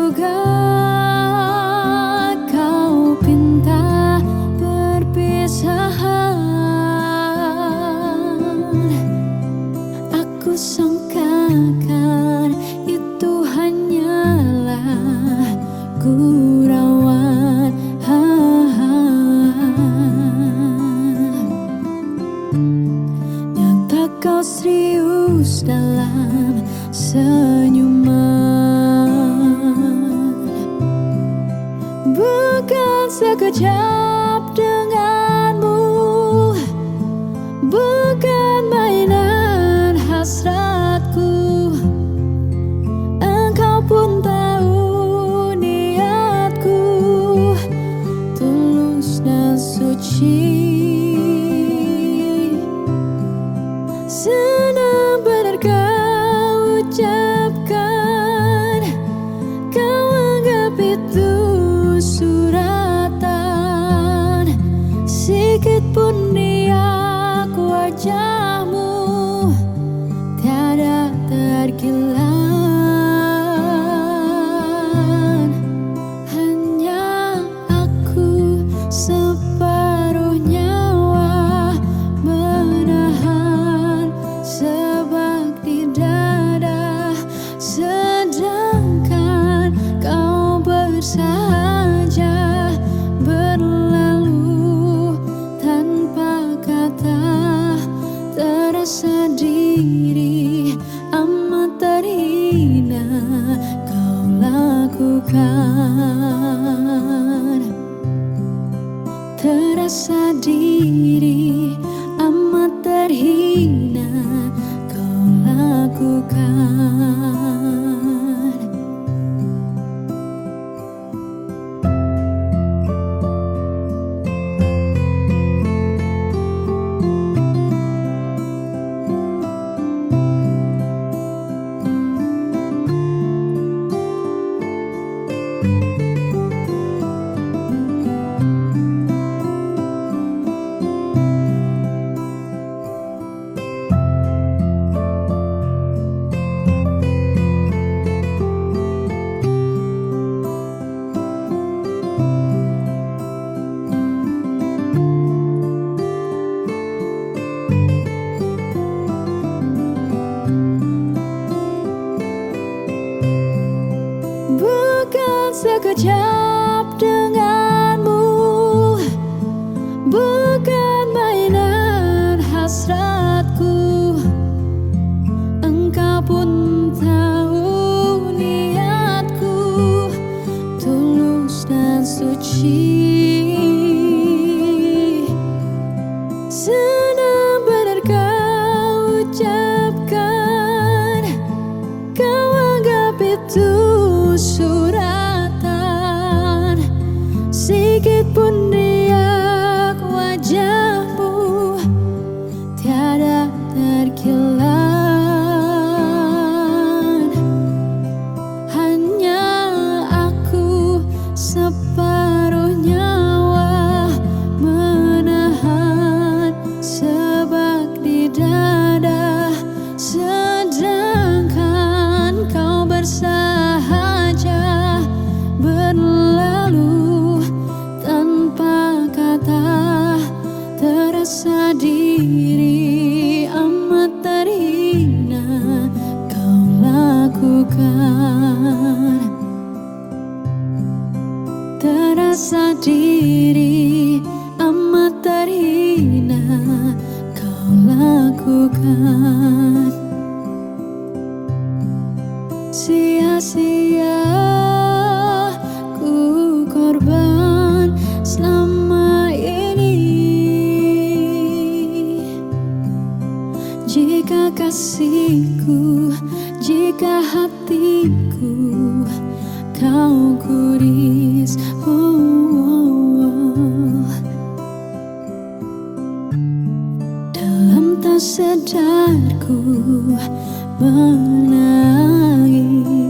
duga kau pinta perpisahan. Aku sangkakan itu hanyalah gurauan. Nyata kau serius dalam senyuman. Bukan sekejap denganmu, bukan mainan hasratku. Engkau pun tahu niatku tulus dan suci. Senang benar kau ucapkan, kau anggap itu suratan. Sikit pun riak wajahmu tiada terkilan. Hanya aku separuh nyawa menahan sebab di dada, sedangkan kau bersahaja berlalu tanpa kata. Terasa diri amat terhina kau lakukan. Terasa diri amat terhina kau lakukan. Bukan sekejap denganmu, bukan mainan hasratku. Engkau pun tahu niatku tulus dan suci. Senang benar kau ucapkan, kau anggap itu suratan. Sikit pun riak wajahmu tiada terkilan. Hanya aku separuh nyawa menahan sebab di dada, sedangkan kau bersahaja berlalu tanpa kata. Terasa diri amat terhina kau lakukan. Terasa diri amat terhina kau lakukan. Sia-sia ku korban selama ini. Jika kasihku, jika hatiku kau kuris, dalam tak sadarku menangis.